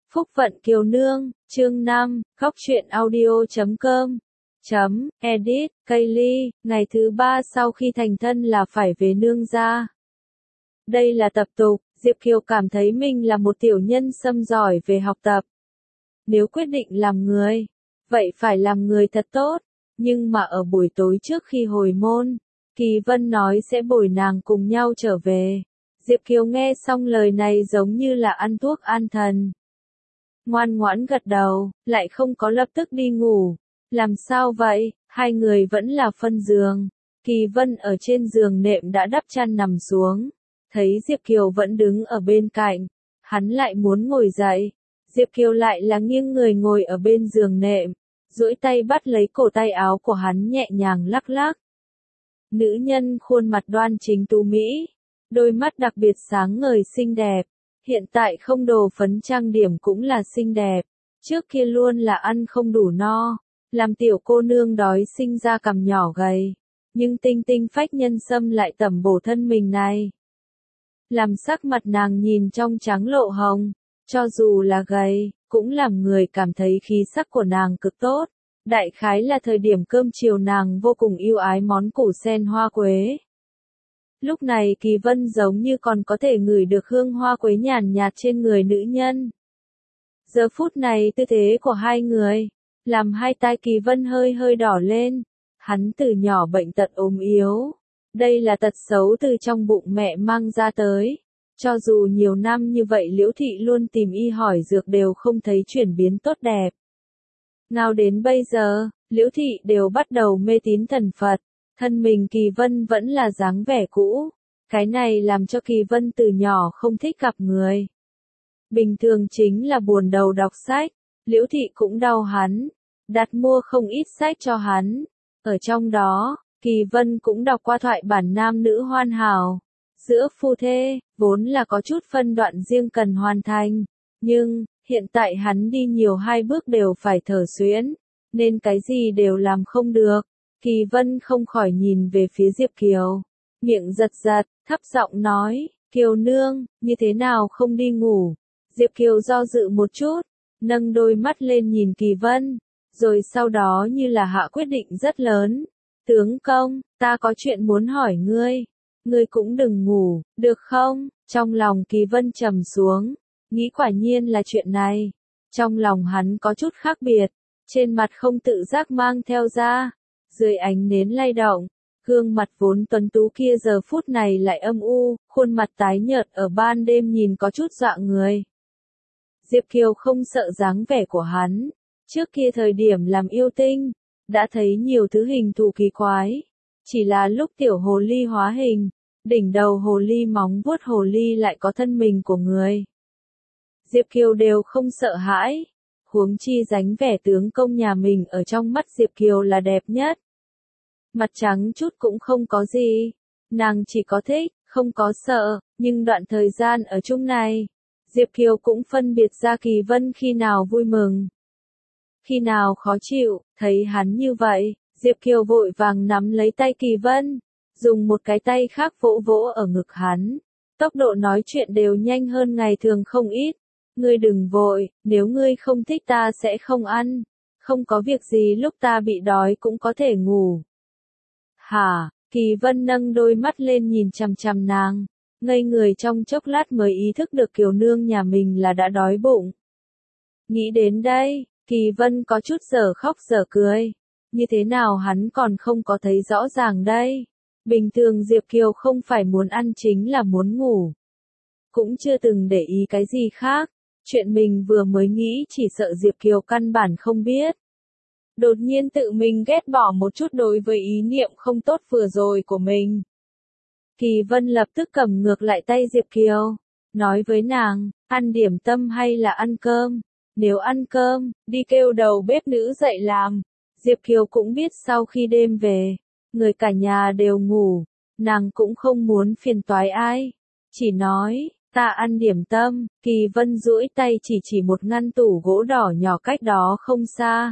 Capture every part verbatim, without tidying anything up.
Phúc Vận Kiều Nương, chương năm, Góc truyện audio chấm com, chấm, edit, Kaylee, ngày thứ ba sau khi thành thân là phải về nương gia. Đây là tập tục, Diệp Kiều cảm thấy mình là một tiểu nhân xâm giỏi về học tập. Nếu quyết định làm người, vậy phải làm người thật tốt, nhưng mà ở buổi tối trước khi hồi môn, Kỳ Vân nói sẽ bồi nàng cùng nhau trở về. Diệp Kiều nghe xong lời này giống như là ăn thuốc an thần. Ngoan ngoãn gật đầu, lại không có lập tức đi ngủ. Làm sao vậy, hai người vẫn là phân giường. Kỳ Vân ở trên giường nệm đã đắp chăn nằm xuống. Thấy Diệp Kiều vẫn đứng ở bên cạnh. Hắn lại muốn ngồi dậy. Diệp Kiều lại là nghiêng người ngồi ở bên giường nệm. Duỗi tay bắt lấy cổ tay áo của hắn nhẹ nhàng lắc lắc. Nữ nhân khuôn mặt đoan chính tú mỹ. Đôi mắt đặc biệt sáng ngời xinh đẹp. Hiện tại không đồ phấn trang điểm cũng là xinh đẹp. Trước kia luôn là ăn không đủ no. Làm tiểu cô nương đói sinh ra cằm nhỏ gầy. Nhưng tinh tinh phách nhân sâm lại tẩm bổ thân mình này. Làm sắc mặt nàng nhìn trong trắng lộ hồng. Cho dù là gầy, cũng làm người cảm thấy khí sắc của nàng cực tốt. Đại khái là thời điểm cơm chiều nàng vô cùng yêu ái món củ sen hoa quế. Lúc này Kỳ Vân giống như còn có thể ngửi được hương hoa quế nhàn nhạt trên người nữ nhân. Giờ phút này tư thế của hai người, làm hai tai Kỳ Vân hơi hơi đỏ lên. Hắn từ nhỏ bệnh tật ốm yếu. Đây là tật xấu từ trong bụng mẹ mang ra tới. Cho dù nhiều năm như vậy Liễu Thị luôn tìm y hỏi dược đều không thấy chuyển biến tốt đẹp. Nào đến bây giờ, Liễu Thị đều bắt đầu mê tín thần Phật. Thân mình Kỳ Vân vẫn là dáng vẻ cũ. Cái này làm cho Kỳ Vân từ nhỏ không thích gặp người. Bình thường chính là buồn đầu đọc sách. Liễu Thị cũng đau hắn. Đặt mua không ít sách cho hắn. Ở trong đó, Kỳ Vân cũng đọc qua thoại bản nam nữ hoàn hảo. Giữa phu thê, vốn là có chút phân đoạn riêng cần hoàn thành. Nhưng, hiện tại hắn đi nhiều hai bước đều phải thở xuyễn. Nên cái gì đều làm không được. Kỳ Vân không khỏi nhìn về phía Diệp Kiều. Miệng giật giật, thấp giọng nói, Kiều nương, như thế nào không đi ngủ? Diệp Kiều do dự một chút, nâng đôi mắt lên nhìn Kỳ Vân. Rồi sau đó như là hạ quyết định rất lớn. Tướng công, ta có chuyện muốn hỏi ngươi. Ngươi cũng đừng ngủ, được không? Trong lòng Kỳ Vân trầm xuống. Nghĩ quả nhiên là chuyện này. Trong lòng hắn có chút khác biệt. Trên mặt không tự giác mang theo ra. Dưới ánh nến lay động, gương mặt vốn tuấn tú kia giờ phút này lại âm u, khuôn mặt tái nhợt ở ban đêm nhìn có chút dọa người. Diệp Kiều không sợ dáng vẻ của hắn, trước kia thời điểm làm yêu tinh, đã thấy nhiều thứ hình thù kỳ quái. Chỉ là lúc tiểu hồ ly hóa hình, đỉnh đầu hồ ly móng vuốt hồ ly lại có thân mình của người. Diệp Kiều đều không sợ hãi, huống chi dáng vẻ tướng công nhà mình ở trong mắt Diệp Kiều là đẹp nhất. Mặt trắng chút cũng không có gì, nàng chỉ có thích, không có sợ, nhưng đoạn thời gian ở chung này, Diệp Kiều cũng phân biệt ra Kỳ Vân khi nào vui mừng, khi nào khó chịu. Thấy hắn như vậy, Diệp Kiều vội vàng nắm lấy tay Kỳ Vân, dùng một cái tay khác vỗ vỗ ở ngực hắn, tốc độ nói chuyện đều nhanh hơn ngày thường không ít. Ngươi đừng vội, nếu ngươi không thích ta sẽ không ăn, không có việc gì lúc ta bị đói cũng có thể ngủ. Hả? Kỳ Vân nâng đôi mắt lên nhìn chằm chằm nàng, ngây người trong chốc lát mới ý thức được Kiều nương nhà mình là đã đói bụng. Nghĩ đến đây, Kỳ Vân có chút dở khóc dở cười, như thế nào hắn còn không có thấy rõ ràng đây. Bình thường Diệp Kiều không phải muốn ăn chính là muốn ngủ, cũng chưa từng để ý cái gì khác. Chuyện mình vừa mới nghĩ chỉ sợ Diệp Kiều căn bản không biết. Đột nhiên tự mình ghét bỏ một chút đối với ý niệm không tốt vừa rồi của mình. Kỳ Vân lập tức cầm ngược lại tay Diệp Kiều, nói với nàng, ăn điểm tâm hay là ăn cơm? Nếu ăn cơm, đi kêu đầu bếp nữ dậy làm. Diệp Kiều cũng biết sau khi đêm về, người cả nhà đều ngủ, nàng cũng không muốn phiền toái ai. Chỉ nói, ta ăn điểm tâm. Kỳ Vân duỗi tay chỉ chỉ một ngăn tủ gỗ đỏ nhỏ cách đó không xa.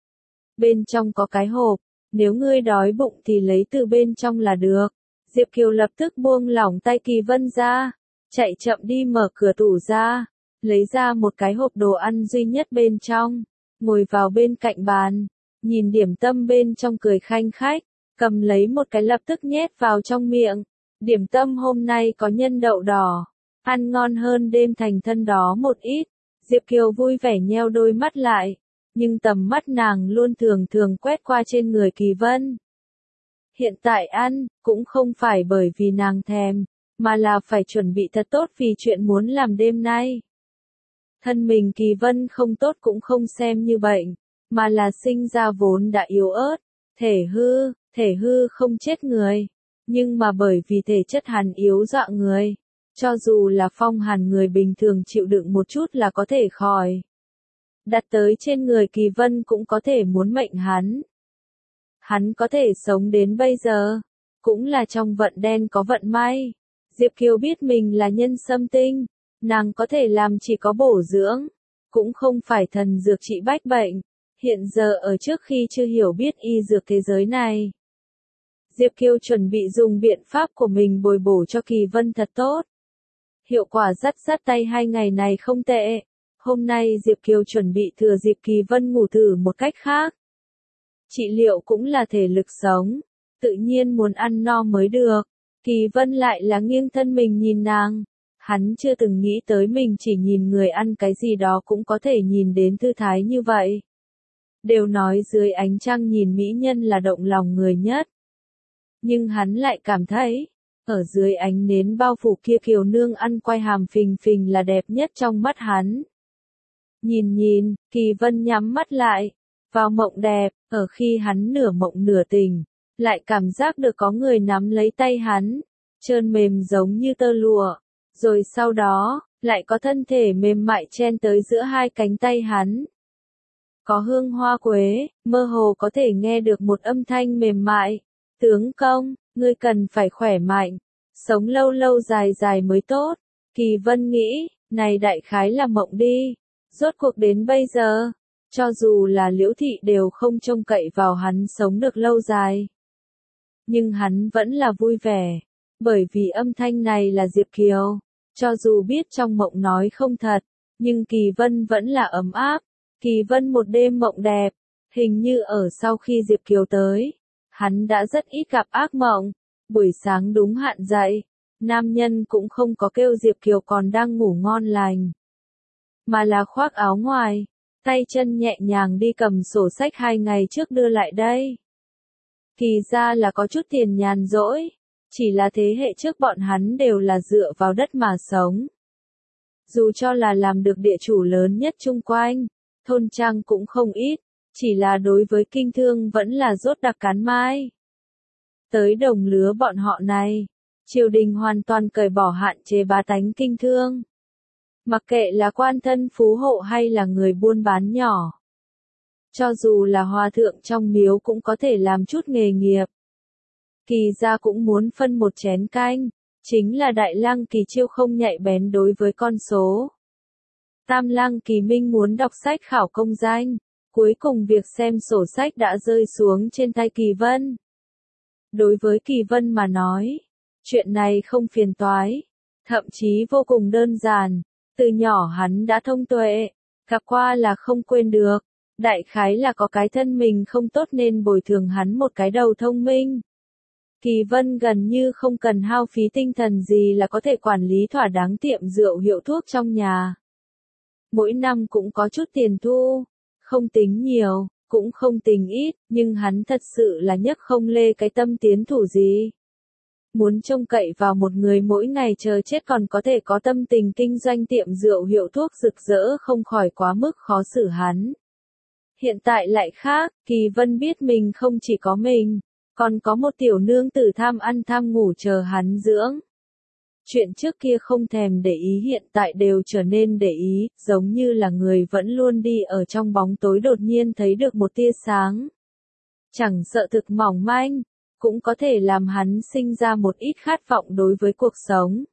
Bên trong có cái hộp, nếu ngươi đói bụng thì lấy từ bên trong là được. Diệp Kiều lập tức buông lỏng tay Kỳ Vân ra, chạy chậm đi mở cửa tủ ra, lấy ra một cái hộp đồ ăn duy nhất bên trong, ngồi vào bên cạnh bàn, nhìn điểm tâm bên trong cười khanh khách, cầm lấy một cái lập tức nhét vào trong miệng. Điểm tâm hôm nay có nhân đậu đỏ, ăn ngon hơn đêm thành thân đó một ít. Diệp Kiều vui vẻ nheo đôi mắt lại, nhưng tầm mắt nàng luôn thường thường quét qua trên người Kỳ Vân. Hiện tại ăn, cũng không phải bởi vì nàng thèm, mà là phải chuẩn bị thật tốt vì chuyện muốn làm đêm nay. Thân mình Kỳ Vân không tốt cũng không xem như bệnh, mà là sinh ra vốn đã yếu ớt, thể hư, thể hư không chết người, nhưng mà bởi vì thể chất hắn yếu dọa người, cho dù là phong hàn người bình thường chịu đựng một chút là có thể khỏi. Đặt tới trên người Kỳ Vân cũng có thể muốn mệnh hắn. Hắn có thể sống đến bây giờ, cũng là trong vận đen có vận may. Diệp Kiều biết mình là nhân xâm tinh, nàng có thể làm chỉ có bổ dưỡng, cũng không phải thần dược trị bách bệnh. Hiện giờ ở trước khi chưa hiểu biết y dược thế giới này, Diệp Kiều chuẩn bị dùng biện pháp của mình bồi bổ cho Kỳ Vân thật tốt. Hiệu quả dắt dắt tay hai ngày này không tệ. Hôm nay Diệp Kiều chuẩn bị thừa dịp Kỳ Vân ngủ thử một cách khác. Trị liệu cũng là thể lực sống, tự nhiên muốn ăn no mới được. Kỳ Vân lại là nghiêng thân mình nhìn nàng. Hắn chưa từng nghĩ tới mình chỉ nhìn người ăn cái gì đó cũng có thể nhìn đến thư thái như vậy. Đều nói dưới ánh trăng nhìn mỹ nhân là động lòng người nhất. Nhưng hắn lại cảm thấy, ở dưới ánh nến bao phủ kia Kiều nương ăn quay hàm phình phình là đẹp nhất trong mắt hắn. Nhìn nhìn, Kỳ Vân nhắm mắt lại, vào mộng đẹp, ở khi hắn nửa mộng nửa tỉnh, lại cảm giác được có người nắm lấy tay hắn, trơn mềm giống như tơ lụa, rồi sau đó, lại có thân thể mềm mại chen tới giữa hai cánh tay hắn. Có hương hoa quế, mơ hồ có thể nghe được một âm thanh mềm mại, tướng công, ngươi cần phải khỏe mạnh, sống lâu lâu dài dài mới tốt. Kỳ Vân nghĩ, này đại khái là mộng đi, rốt cuộc đến bây giờ, cho dù là Liễu Thị đều không trông cậy vào hắn sống được lâu dài. Nhưng hắn vẫn là vui vẻ, bởi vì âm thanh này là Diệp Kiều, cho dù biết trong mộng nói không thật, nhưng Kỳ Vân vẫn là ấm áp. Kỳ Vân một đêm mộng đẹp, hình như ở sau khi Diệp Kiều tới, hắn đã rất ít gặp ác mộng. Buổi sáng đúng hạn dậy, nam nhân cũng không có kêu Diệp Kiều còn đang ngủ ngon lành, mà là khoác áo ngoài, tay chân nhẹ nhàng đi cầm sổ sách hai ngày trước đưa lại đây. Kỳ ra là có chút tiền nhàn rỗi, chỉ là thế hệ trước bọn hắn đều là dựa vào đất mà sống. Dù cho là làm được địa chủ lớn nhất chung quanh, thôn trang cũng không ít, chỉ là đối với kinh thương vẫn là rốt đặc cán mai. Tới đồng lứa bọn họ này, triều đình hoàn toàn cởi bỏ hạn chế bá tánh kinh thương. Mặc kệ là quan thân phú hộ hay là người buôn bán nhỏ. Cho dù là hòa thượng trong miếu cũng có thể làm chút nghề nghiệp. Kỳ gia cũng muốn phân một chén canh, chính là Đại Lăng Kỳ Chiêu không nhạy bén đối với con số. Tam Lăng Kỳ Minh muốn đọc sách khảo công danh, cuối cùng việc xem sổ sách đã rơi xuống trên tay Kỳ Vân. Đối với Kỳ Vân mà nói, chuyện này không phiền toái, thậm chí vô cùng đơn giản, từ nhỏ hắn đã thông tuệ, gặp qua là không quên được, đại khái là có cái thân mình không tốt nên bồi thường hắn một cái đầu thông minh. Kỳ Vân gần như không cần hao phí tinh thần gì là có thể quản lý thỏa đáng tiệm rượu hiệu thuốc trong nhà. Mỗi năm cũng có chút tiền thu, không tính nhiều, cũng không tính ít, nhưng hắn thật sự là nhấc không lê cái tâm tiến thủ gì. Muốn trông cậy vào một người mỗi ngày chờ chết còn có thể có tâm tình kinh doanh tiệm rượu hiệu thuốc rực rỡ không khỏi quá mức khó xử hắn. Hiện tại lại khác, Kỳ Vân biết mình không chỉ có mình, còn có một tiểu nương tử tham ăn tham ngủ chờ hắn dưỡng. Chuyện trước kia không thèm để ý hiện tại đều trở nên để ý, giống như là người vẫn luôn đi ở trong bóng tối đột nhiên thấy được một tia sáng. Chẳng sợ thực mỏng manh, cũng có thể làm hắn sinh ra một ít khát vọng đối với cuộc sống.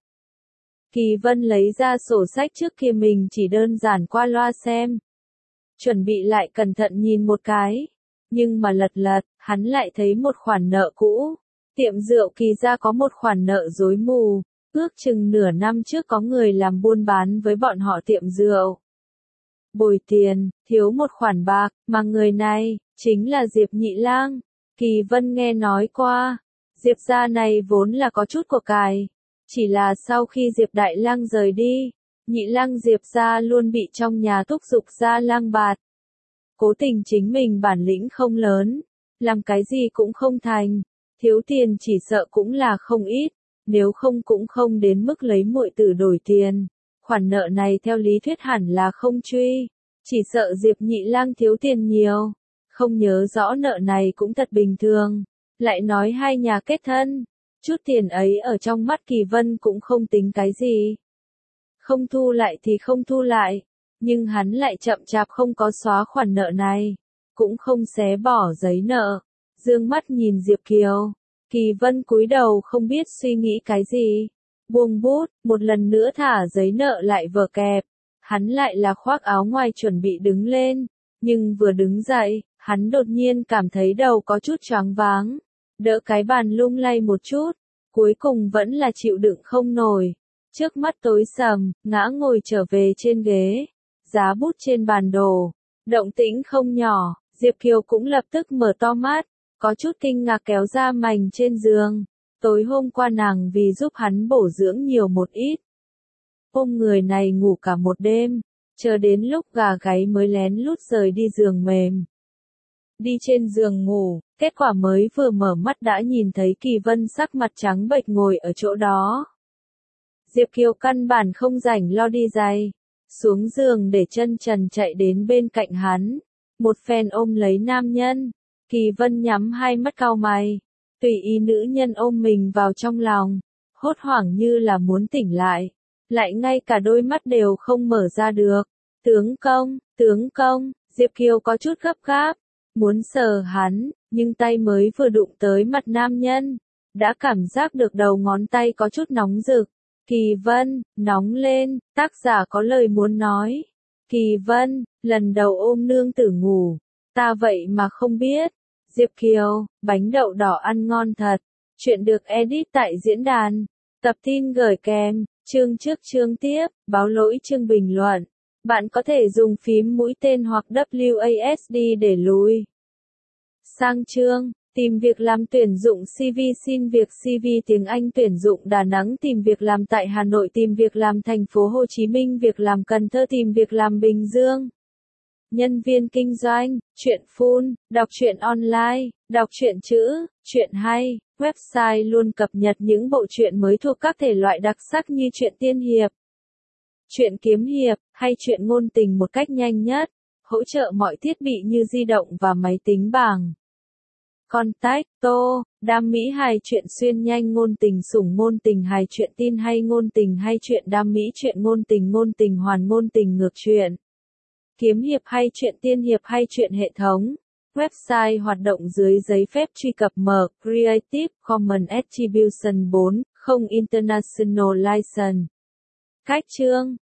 Kỳ Vân lấy ra sổ sách trước kia mình chỉ đơn giản qua loa xem. Chuẩn bị lại cẩn thận nhìn một cái. Nhưng mà lật lật, hắn lại thấy một khoản nợ cũ. Tiệm rượu Kỳ gia có một khoản nợ rối mù. Ước chừng nửa năm trước có người làm buôn bán với bọn họ tiệm rượu. Bồi tiền, thiếu một khoản bạc, mà người này, chính là Diệp Nhị Lang. Kỳ Vân nghe nói qua, Diệp gia này vốn là có chút của cải. Chỉ là sau khi Diệp Đại Lang rời đi, Nhị Lang Diệp gia luôn bị trong nhà thúc giục ra lang bạt. Cố tình chính mình bản lĩnh không lớn, làm cái gì cũng không thành, thiếu tiền chỉ sợ cũng là không ít, nếu không cũng không đến mức lấy muội tử đổi tiền. Khoản nợ này theo lý thuyết hẳn là không truy, chỉ sợ Diệp Nhị Lang thiếu tiền nhiều, không nhớ rõ nợ này cũng thật bình thường. Lại nói hai nhà kết thân, chút tiền ấy ở trong mắt Kỳ Vân cũng không tính cái gì. Không thu lại thì không thu lại, nhưng hắn lại chậm chạp không có xóa khoản nợ này, cũng không xé bỏ giấy nợ. Dương mắt nhìn Diệp Kiều, Kỳ Vân cúi đầu không biết suy nghĩ cái gì. Buông bút, một lần nữa thả giấy nợ lại vở kẹp. Hắn lại là khoác áo ngoài chuẩn bị đứng lên, nhưng vừa đứng dậy, hắn đột nhiên cảm thấy đầu có chút choáng váng. Đỡ cái bàn lung lay một chút, cuối cùng vẫn là chịu đựng không nổi. Trước mắt tối sầm, ngã ngồi trở về trên ghế, giá bút trên bàn đổ. Động tĩnh không nhỏ, Diệp Kiều cũng lập tức mở to mắt, có chút kinh ngạc kéo ra mành trên giường. Tối hôm qua nàng vì giúp hắn bổ dưỡng nhiều một ít. Ôm người này ngủ cả một đêm, chờ đến lúc gà gáy mới lén lút rời đi giường mềm. Đi trên giường ngủ, kết quả mới vừa mở mắt đã nhìn thấy Kỳ Vân sắc mặt trắng bệch ngồi ở chỗ đó. Diệp Kiều căn bản không rảnh lo đi giày, xuống giường để chân trần chạy đến bên cạnh hắn, một phen ôm lấy nam nhân. Kỳ Vân nhắm hai mắt cau mày, tùy ý nữ nhân ôm mình vào trong lòng, hốt hoảng như là muốn tỉnh lại, lại ngay cả đôi mắt đều không mở ra được. Tướng công, tướng công, Diệp Kiều có chút gấp gáp, muốn sờ hắn, nhưng tay mới vừa đụng tới mặt nam nhân, đã cảm giác được đầu ngón tay có chút nóng rực. Kỳ Vân, nóng lên, tác giả có lời muốn nói. Kỳ Vân, lần đầu ôm nương tử ngủ, ta vậy mà không biết. Diệp Kiều, bánh đậu đỏ ăn ngon thật. Chuyện được edit tại diễn đàn. Tập tin gửi kèm, chương trước chương tiếp, báo lỗi chương bình luận. Bạn có thể dùng phím mũi tên hoặc W A S D để lùi sang chương. Tìm việc làm tuyển dụng xê vê xin việc xê vê tiếng Anh tuyển dụng Đà Nẵng tìm việc làm tại Hà Nội tìm việc làm thành phố Hồ Chí Minh việc làm Cần Thơ tìm việc làm Bình Dương. Nhân viên kinh doanh, truyện full, đọc truyện online, đọc truyện chữ, truyện hay, website luôn cập nhật những bộ truyện mới thuộc các thể loại đặc sắc như truyện tiên hiệp, truyện kiếm hiệp, hay truyện ngôn tình một cách nhanh nhất, hỗ trợ mọi thiết bị như di động và máy tính bảng. Contact, Tô, đam mỹ hài truyện xuyên nhanh ngôn tình sủng ngôn tình hài truyện tin hay ngôn tình hay truyện đam mỹ truyện ngôn tình ngôn tình hoàn ngôn tình ngược truyện. Kiếm hiệp hay truyện tiên hiệp hay truyện hệ thống. Website hoạt động dưới giấy phép truy cập mở Creative Commons Attribution bốn, không International License. Cách chương